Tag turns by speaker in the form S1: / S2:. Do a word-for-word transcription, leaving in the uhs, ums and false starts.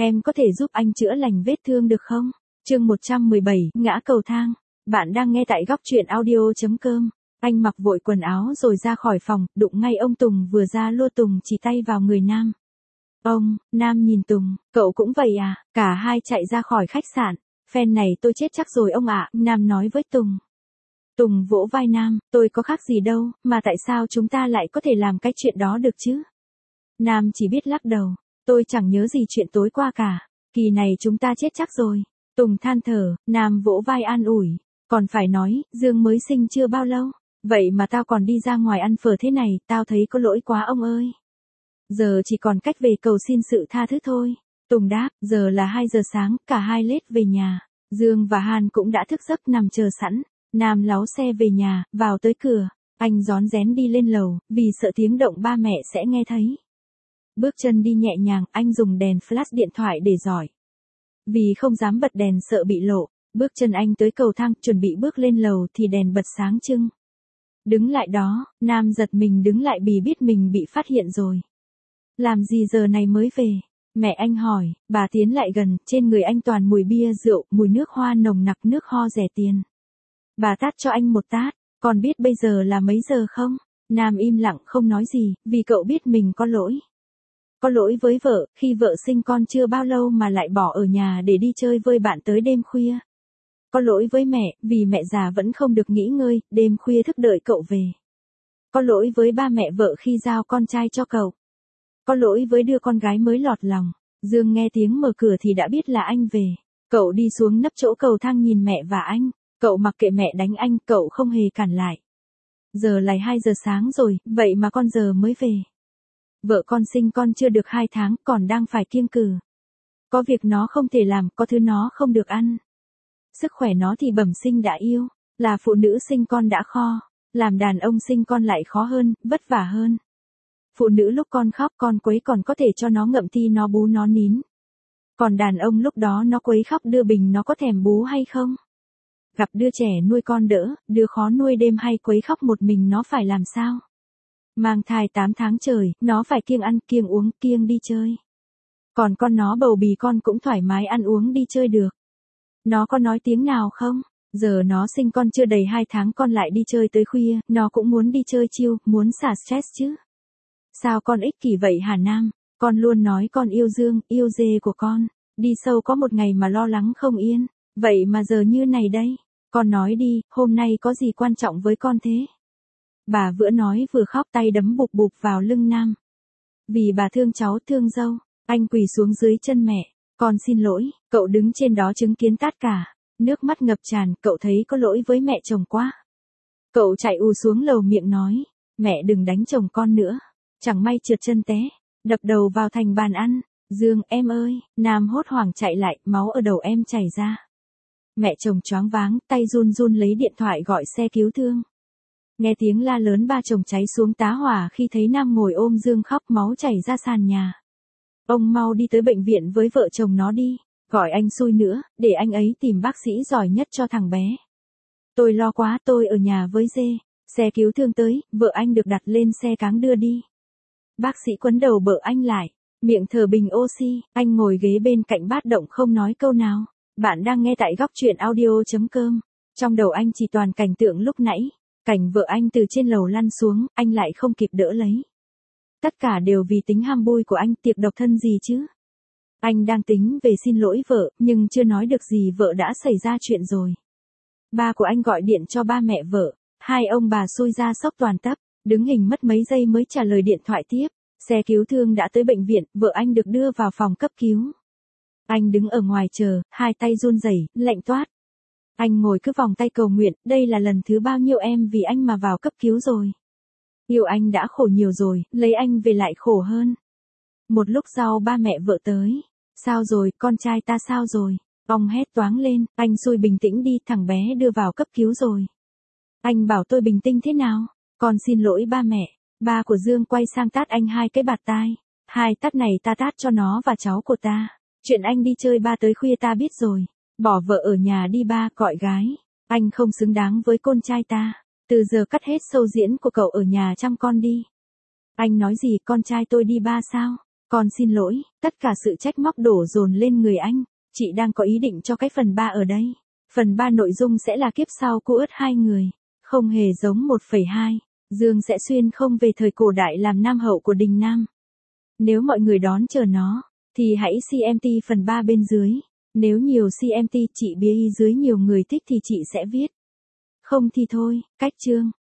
S1: Em có thể giúp anh chữa lành vết thương được không? Chương một trăm mười bảy, ngã cầu thang. Bạn đang nghe tại góc truyện audio chấm com. Anh mặc vội quần áo rồi ra khỏi phòng, đụng ngay ông Tùng vừa ra lua. Tùng chỉ tay vào người Nam. Ông, Nam nhìn Tùng, cậu cũng vậy à? Cả hai chạy ra khỏi khách sạn. Phen này tôi chết chắc rồi ông ạ, Nam nói với Tùng. Tùng vỗ vai Nam, tôi có khác gì đâu, mà tại sao chúng ta lại có thể làm cái chuyện đó được chứ? Nam chỉ biết lắc đầu, tôi chẳng nhớ gì chuyện tối qua cả, kỳ này chúng ta chết chắc rồi. Tùng than thở, Nam vỗ vai an ủi, còn phải nói, Dương mới sinh chưa bao lâu, vậy mà tao còn đi ra ngoài ăn phở thế này, tao thấy có lỗi quá ông ơi. Giờ chỉ còn cách về cầu xin sự tha thứ thôi. Tùng đáp, giờ là hai giờ sáng, cả hai lết về nhà. Dương và Han cũng đã thức giấc nằm chờ sẵn. Nam lái xe về nhà, vào tới cửa, anh rón rén đi lên lầu, vì sợ tiếng động ba mẹ sẽ nghe thấy. Bước chân đi nhẹ nhàng, anh dùng đèn flash điện thoại để dọi. Vì không dám bật đèn sợ bị lộ, bước chân anh tới cầu thang, chuẩn bị bước lên lầu thì đèn bật sáng trưng. Đứng lại đó, Nam giật mình đứng lại vì biết mình bị phát hiện rồi. Làm gì giờ này mới về? Mẹ anh hỏi, bà tiến lại gần, trên người anh toàn mùi bia rượu, mùi nước hoa nồng nặc, nước ho rẻ tiền. Bà tát cho anh một tát, còn biết bây giờ là mấy giờ không? Nam im lặng không nói gì, vì cậu biết mình có lỗi. Có lỗi với vợ, khi vợ sinh con chưa bao lâu mà lại bỏ ở nhà để đi chơi với bạn tới đêm khuya. Có lỗi với mẹ, vì mẹ già vẫn không được nghỉ ngơi, đêm khuya thức đợi cậu về. Có lỗi với ba mẹ vợ khi giao con trai cho cậu. Có lỗi với đứa con gái mới lọt lòng. Dương nghe tiếng mở cửa thì đã biết là anh về. Cậu đi xuống nấp chỗ cầu thang nhìn mẹ và anh. Cậu mặc kệ mẹ đánh anh, cậu không hề cản lại. Giờ là hai giờ sáng rồi, vậy mà con giờ mới về. Vợ con sinh con chưa được hai tháng, còn đang phải kiêng cữ. Có việc nó không thể làm, có thứ nó không được ăn. Sức khỏe nó thì bẩm sinh đã yêu, là phụ nữ sinh con đã khó, làm đàn ông sinh con lại khó hơn, vất vả hơn. Phụ nữ lúc con khóc con quấy còn có thể cho nó ngậm ti nó bú nó nín. Còn đàn ông lúc đó nó quấy khóc đưa bình nó có thèm bú hay không? Gặp đứa trẻ nuôi con đỡ, đứa khó nuôi đêm hay quấy khóc một mình nó phải làm sao? Mang thai tám tháng trời, nó phải kiêng ăn, kiêng uống, kiêng đi chơi. Còn con nó bầu bì con cũng thoải mái ăn uống đi chơi được. Nó có nói tiếng nào không? Giờ nó sinh con chưa đầy hai tháng con lại đi chơi tới khuya, nó cũng muốn đi chơi chill, muốn xả stress chứ. Sao con ích kỷ vậy hả Nam? Con luôn nói con yêu Dương, yêu dê của con. Đi sâu có một ngày mà lo lắng không yên. Vậy mà giờ như này đây. Con nói đi, hôm nay có gì quan trọng với con thế? Bà vừa nói vừa khóc tay đấm bụp bụp vào lưng Nam. Vì bà thương cháu thương dâu, anh quỳ xuống dưới chân mẹ. Con xin lỗi, cậu đứng trên đó chứng kiến tất cả. Nước mắt ngập tràn, cậu thấy có lỗi với mẹ chồng quá. Cậu chạy ù xuống lầu miệng nói, mẹ đừng đánh chồng con nữa. Chẳng may trượt chân té, đập đầu vào thành bàn ăn. Dương, em ơi, Nam hốt hoảng chạy lại, máu ở đầu em chảy ra. Mẹ chồng choáng váng, tay run run lấy điện thoại gọi xe cứu thương. Nghe tiếng la lớn ba chồng cháy xuống tá hỏa khi thấy Nam ngồi ôm Dương khóc máu chảy ra sàn nhà. Ông mau đi tới bệnh viện với vợ chồng nó đi, gọi anh xui nữa, để anh ấy tìm bác sĩ giỏi nhất cho thằng bé. Tôi lo quá, tôi ở nhà với dê. Xe cứu thương tới, vợ anh được đặt lên xe cáng đưa đi. Bác sĩ quấn đầu vợ anh lại, miệng thở bình oxy, anh ngồi ghế bên cạnh bát động không nói câu nào. Bạn đang nghe tại góc truyện audio chấm com. Trong đầu anh chỉ toàn cảnh tượng lúc nãy, cảnh vợ anh từ trên lầu lăn xuống, anh lại không kịp đỡ lấy. Tất cả đều vì tính ham vui của anh, tiệc độc thân gì chứ. Anh đang tính về xin lỗi vợ, nhưng chưa nói được gì vợ đã xảy ra chuyện rồi. Ba của anh gọi điện cho ba mẹ vợ, hai ông bà xui ra sốc toàn tấp, đứng hình mất mấy giây mới trả lời điện thoại tiếp. Xe cứu thương đã tới bệnh viện, vợ anh được đưa vào phòng cấp cứu. Anh đứng ở ngoài chờ, hai tay run rẩy, lạnh toát. Anh ngồi cứ vòng tay cầu nguyện, đây là lần thứ bao nhiêu em vì anh mà vào cấp cứu rồi. Yêu anh đã khổ nhiều rồi, lấy anh về lại khổ hơn. Một lúc sau ba mẹ vợ tới. Sao rồi, con trai ta sao rồi? Ông hét toáng lên, anh xui bình tĩnh đi, thằng bé đưa vào cấp cứu rồi. Anh bảo tôi bình tĩnh thế nào? Con xin lỗi ba mẹ. Ba của Dương quay sang tát anh hai cái bạt tai. Hai tát này ta tát cho nó và cháu của ta. Chuyện anh đi chơi ba tới khuya ta biết rồi. Bỏ vợ ở nhà đi ba, gọi gái. Anh không xứng đáng với con trai ta. Từ giờ cắt hết show diễn của cậu ở nhà chăm con đi. Anh nói gì, con trai tôi đi ba sao? Con xin lỗi, tất cả sự trách móc đổ dồn lên người anh. Chị đang có ý định cho cái phần ba ở đây. Phần ba nội dung sẽ là kiếp sau cô ướt hai người. Không hề giống một phẩy hai. Dương sẽ xuyên không về thời cổ đại làm nam hậu của đình Nam. Nếu mọi người đón chờ nó, thì hãy xê em tê phần ba bên dưới. Nếu nhiều xê em tê chị bia dưới nhiều người thích thì chị sẽ viết. Không thì thôi, cách chương.